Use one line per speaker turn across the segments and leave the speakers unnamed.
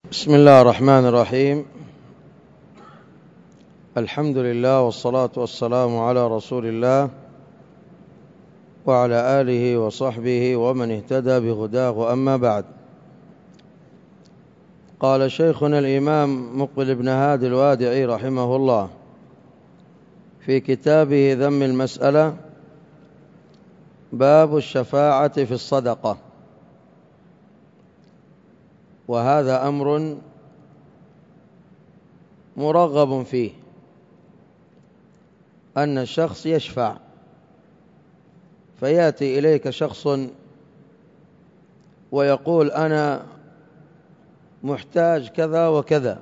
بسم الله الرحمن الرحيم. الحمد لله والصلاة والسلام على رسول الله وعلى آله وصحبه ومن اهتدى بهداه، أما بعد. قال شيخنا الإمام مقبل بن هادي الوادعي رحمه الله في كتابه ذم المسألة: باب الشفاعة في الصدقة. وهذا أمر مرغب فيه، أن الشخص يشفع، فيأتي إليك شخص ويقول: أنا محتاج كذا وكذا،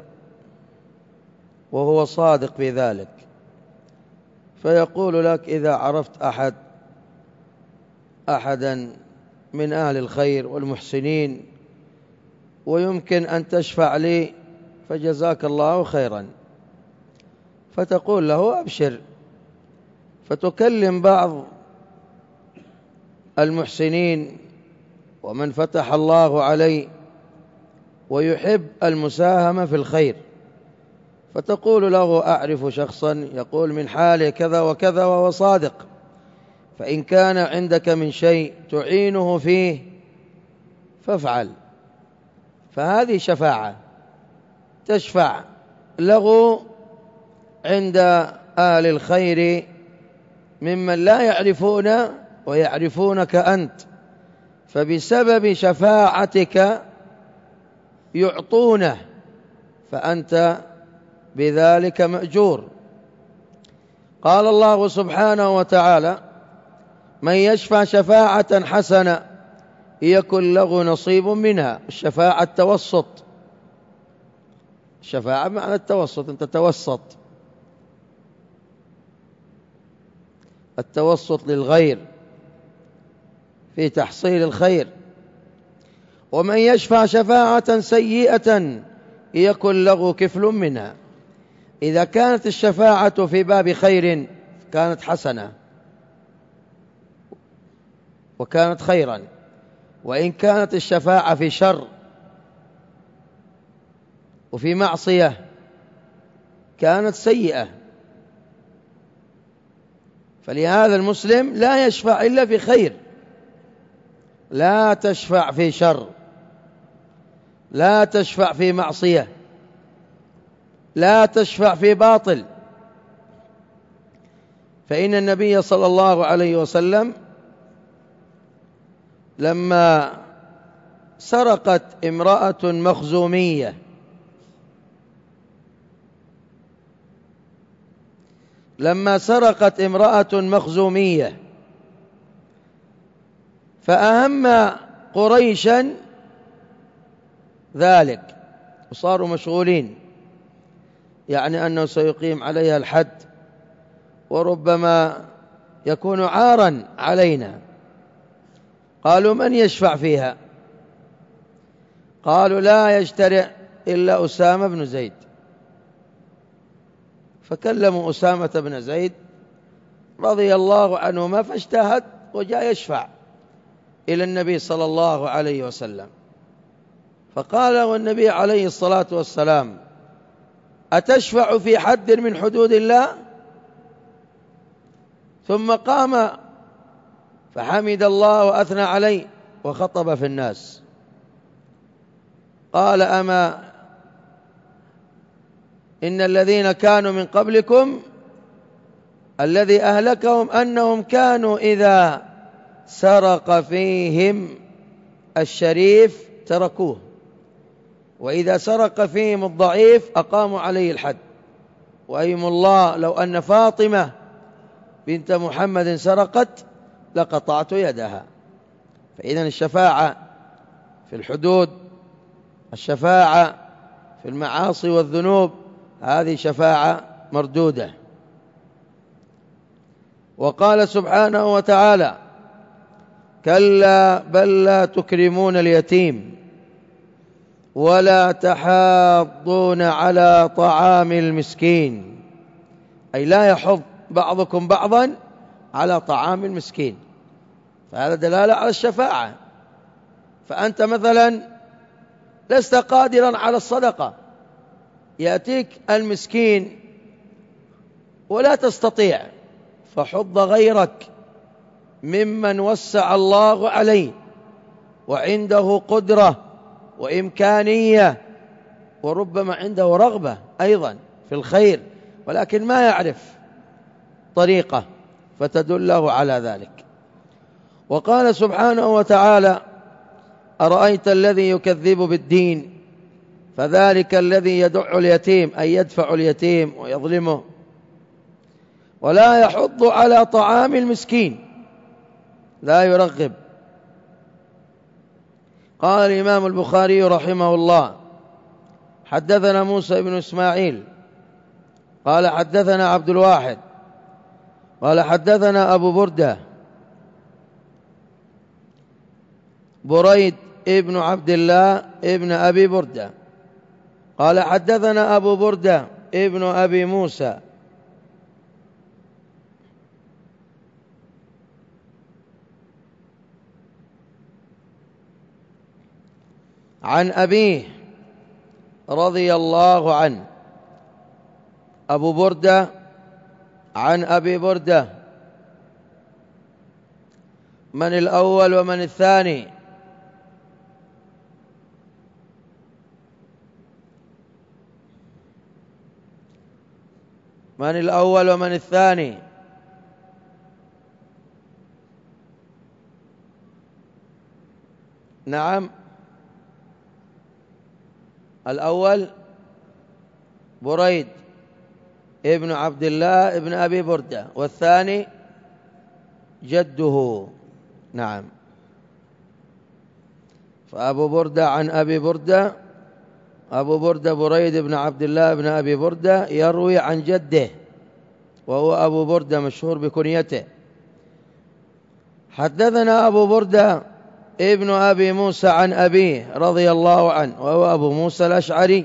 وهو صادق في ذلك، فيقول لك: إذا عرفت أحدا من أهل الخير والمحسنين ويمكن أن تشفع لي فجزاك الله خيرا. فتقول له: أبشر. فتكلم بعض المحسنين ومن فتح الله عليه ويحب المساهمة في الخير، فتقول له: أعرف شخصا يقول من حاله كذا وكذا وهو صادق، فإن كان عندك من شيء تعينه فيه فافعل. فهذه شفاعة، تشفع له عند أهل الخير ممن لا يعرفون ويعرفونك أنت، فبسبب شفاعتك يعطونه، فأنت بذلك مأجور. قال الله سبحانه وتعالى: من يشفع شفاعة حسنة يكن له نصيب منها. الشفاعة التوسط، الشفاعة معنى التوسط، أنت توسط، التوسط للغير في تحصيل الخير. ومن يشفع شفاعة سيئة يكن له كفل منها. إذا كانت الشفاعة في باب خير كانت حسنة وكانت خيرا، وإن كانت الشفاعة في شر وفي معصية كانت سيئة. فلهذا المسلم لا يشفع إلا في خير، لا تشفع في شر، لا تشفع في معصية، لا تشفع في باطل. فإن النبي صلى الله عليه وسلم لما سرقت امرأة مخزومية فأهم قريشا ذلك وصاروا مشغولين، يعني أنه سيقيم عليها الحد وربما يكون عارا علينا. قالوا: من يشفع فيها؟ قالوا: لا يجترئ إلا أسامة بن زيد. فكلموا أسامة بن زيد رضي الله عنهما، فاجتهد وجاء يشفع إلى النبي صلى الله عليه وسلم. فقال له النبي عليه الصلاة والسلام: أتشفع في حد من حدود الله؟ ثم قام فحمد الله وأثنى عليه وخطب في الناس. قال: أما إن الذين كانوا من قبلكم الذي أهلكهم أنهم كانوا إذا سرق فيهم الشريف تركوه، وإذا سرق فيهم الضعيف أقاموا عليه الحد. وأيم الله لو أن فاطمة بنت محمد سرقت لقطعت يدها. فإذن الشفاعة في الحدود، الشفاعة في المعاصي والذنوب، هذه شفاعة مردودة. وقال سبحانه وتعالى: كلا بل لا تكرمون اليتيم ولا تحاضون على طعام المسكين، أي لا يحض بعضكم بعضا على طعام المسكين. فهذا دلالة على الشفاعة. فأنت مثلا لست قادرا على الصدقة، يأتيك المسكين ولا تستطيع، فحض غيرك ممن وسع الله عليه وعنده قدرة وإمكانية، وربما عنده رغبة أيضا في الخير ولكن ما يعرف طريقة فتدله على ذلك. وقال سبحانه وتعالى: أرأيت الذي يكذب بالدين فذلك الذي يدع اليتيم، أي يدفع اليتيم ويظلمه، ولا يحض على طعام المسكين، لا يرغب. قال الإمام البخاري رحمه الله: حدثنا موسى بن إسماعيل قال حدثنا عبد الواحد قال حدثنا أبو بردة بريد ابن عبد الله ابن أبي بردة قال حدثنا أبو بردة ابن أبي موسى عن أبيه رضي الله عنه. أبو بردة عن أبي بردة، من الأول ومن الثاني؟ من الأول ومن الثاني؟ نعم، الأول بريد ابن عبد الله ابن أبي بردة، والثاني جده. نعم، فأبو بردة عن أبي بردة، أبو بردة بريد بن عبد الله بن أبي بردة يروي عن جده وهو أبو بردة مشهور بكنيته. حدثنا أبو بردة ابن أبي موسى عن أبيه رضي الله عنه وهو أبو موسى الأشعري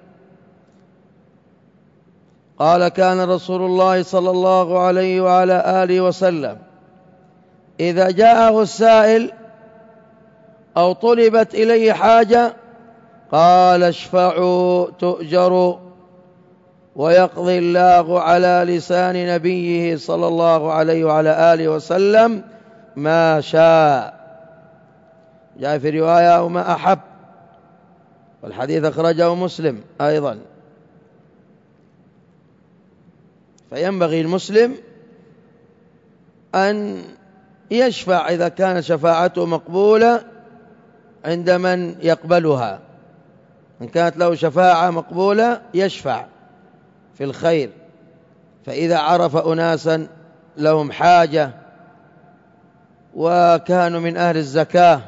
قال: كان رسول الله صلى الله عليه وعلى آله وسلم إذا جاءه السائل أو طلبت إليه حاجة قال: اشفعوا تؤجروا، ويقضي الله على لسان نبيه صلى الله عليه وعلى آله وسلم ما شاء. جاء في رواية: وما أحب، والحديث أخرجه مسلم أيضا. فينبغي المسلم أن يشفع إذا كان شفاعته مقبولة عند من يقبلها. إن كانت له شفاعة مقبولة يشفع في الخير، فإذا عرف أناسا لهم حاجة وكانوا من أهل الزكاة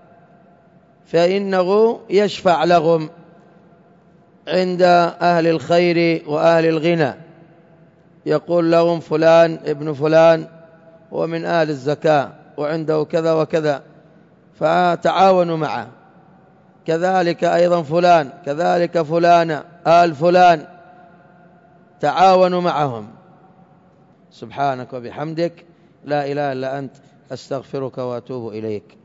فإنه يشفع لهم عند أهل الخير وأهل الغنى، يقول لهم: فلان ابن فلان هو من أهل الزكاة وعنده كذا وكذا فتعاونوا معه، كذلك أيضا فلان، كذلك فلان آل فلان، تعاونوا معهم. سبحانك وبحمدك، لا إله إلا أنت، أستغفرك وأتوب إليك.